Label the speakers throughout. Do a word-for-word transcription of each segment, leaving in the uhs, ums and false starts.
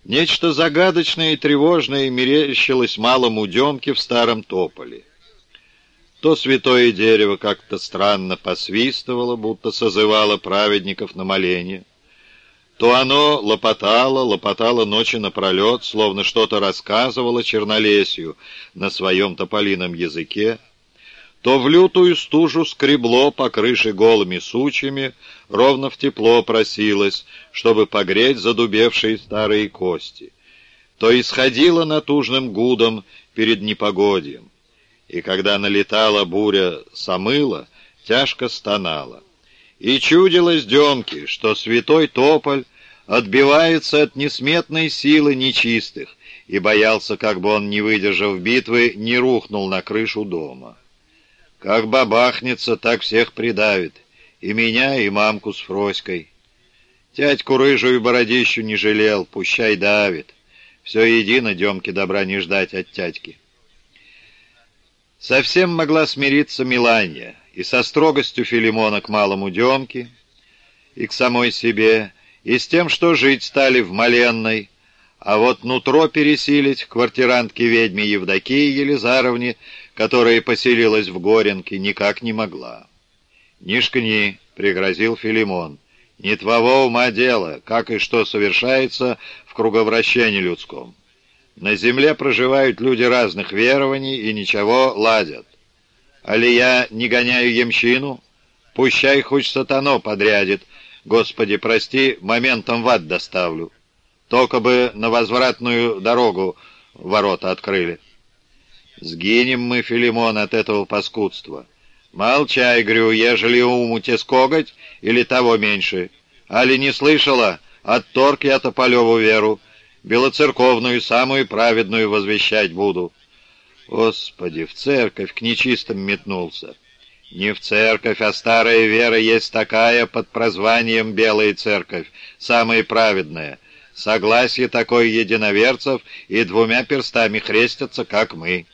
Speaker 1: Нечто загадочное и тревожное мерещилось малому Демке в старом тополе. То святое дерево как-то странно посвистывало, будто созывало праведников на моление, то оно лопотало, лопотало ночи напролет, словно что-то рассказывало чернолесью на своем тополином языке, то в лютую стужу скребло по крыше голыми сучьями, ровно в тепло просилось, чтобы погреть задубевшие старые кости, то исходило натужным гудом перед непогодьем, и когда налетала буря самыла, тяжко стонала. И чудилось Демке, что святой тополь отбивается от несметной силы нечистых, и боялся, как бы он, не выдержав битвы, не рухнул на крышу дома. Как бабахнется, так всех придавит, и меня, и мамку с Фроськой. Тятьку рыжую бородищу не жалел, пущай давит. Все едино, Демке добра не ждать от тятьки. Совсем могла смириться Меланья и со строгостью Филимона к малому Демке, и к самой себе, и с тем, что жить стали в моленной, а вот нутро пересилить квартирантке-ведьме Евдокии Елизаровне, которая поселилась в Горенке, никак не могла. «Не шкни», — пригрозил Филимон, — «не твоего ума дело, как и что совершается в круговращении людском. На земле проживают люди разных верований и ничего ладят. Али я не гоняю ямщину? Пущай хоть сатано подрядит, Господи, прости, моментом в ад доставлю. Только бы на возвратную дорогу ворота открыли». «Сгинем мы, Филимон, от этого паскудства. Молчай, грю, ежели уму те скоготь или того меньше. Али не слышала, отторг я Тополеву веру, белоцерковную, самую праведную возвещать буду». Господи, в церковь к нечистым метнулся. Не в церковь, а старая вера есть такая под прозванием Белая Церковь, самая праведная. Согласие такое единоверцев и двумя перстами хрестятся, как мы.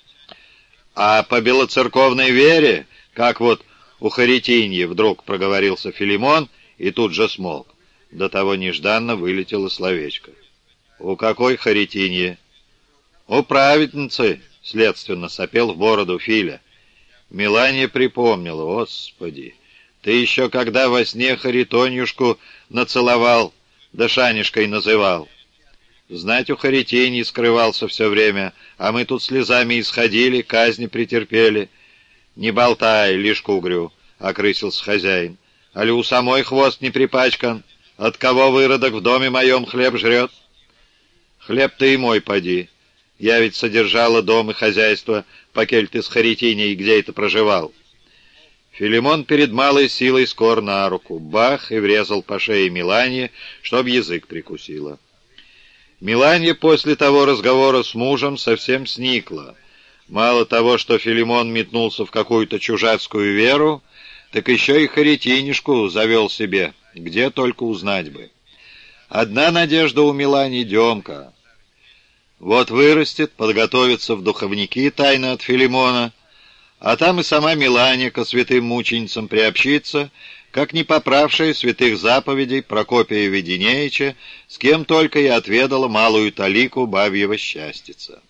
Speaker 1: А по белоцерковной вере, как вот у Харитиньи, вдруг проговорился Филимон и тут же смолк. До того нежданно вылетело словечко. «У какой Харитиньи?» «У праведницы», — следственно сопел в бороду Филя. Меланья припомнила. «Господи, ты еще когда во сне Харитонюшку нацеловал, да Шанишкой называл. Знать, у Харитиньи скрывался все время, а мы тут слезами исходили, казни претерпели». «Не болтай, лишь кугрю», — окрысился хозяин. «Али у самой хвост не припачкан? От кого выродок в доме моем хлеб жрет?» «Хлеб-то и мой поди. Я ведь содержала дом и хозяйство, покель ты с Харитиней где это проживал». Филимон перед малой силой скор на руку. Бах! И врезал по шее Меланье, чтоб язык прикусила. Меланья после того разговора с мужем совсем сникла. Мало того, что Филимон метнулся в какую-то чужацкую веру, так еще и Харитинишку завел себе, где только узнать бы. Одна надежда у Меланьи — Демка. Вот вырастет, подготовится в духовники тайно от Филимона, а там и сама Меланья ко святым мученицам приобщится, как не поправшая святых заповедей Прокопия Веденеича, с кем только и отведала малую талику бабьего счастьица.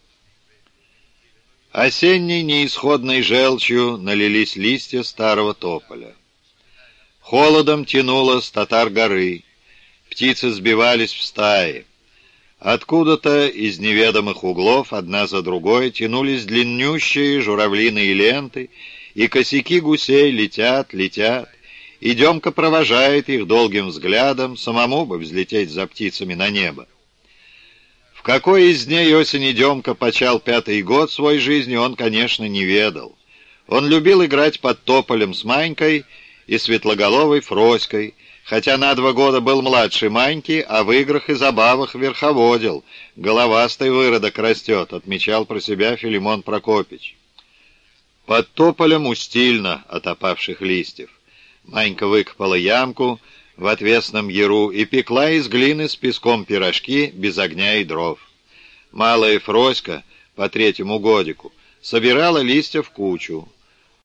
Speaker 1: Осенней неисходной желчью налились листья старого тополя. Холодом тянуло с Татар горы, птицы сбивались в стаи. Откуда-то из неведомых углов одна за другой тянулись длиннющие журавлиные ленты, и косяки гусей летят, летят, и Демка провожает их долгим взглядом, самому бы взлететь за птицами на небо. В какой из дней осени Демка почал пятый год своей жизни, он, конечно, не ведал. Он любил играть под тополем с Манькой и светлоголовой Фроськой, хотя на два года был младше Маньки, а в играх и забавах верховодил. Головастый выродок растет, отмечал про себя Филимон Прокопич. Под тополем устильно от опавших листьев. Манька выкопала ямку в отвесном яру и пекла из глины с песком пирожки без огня и дров. Малая Фроська по третьему годику собирала листья в кучу.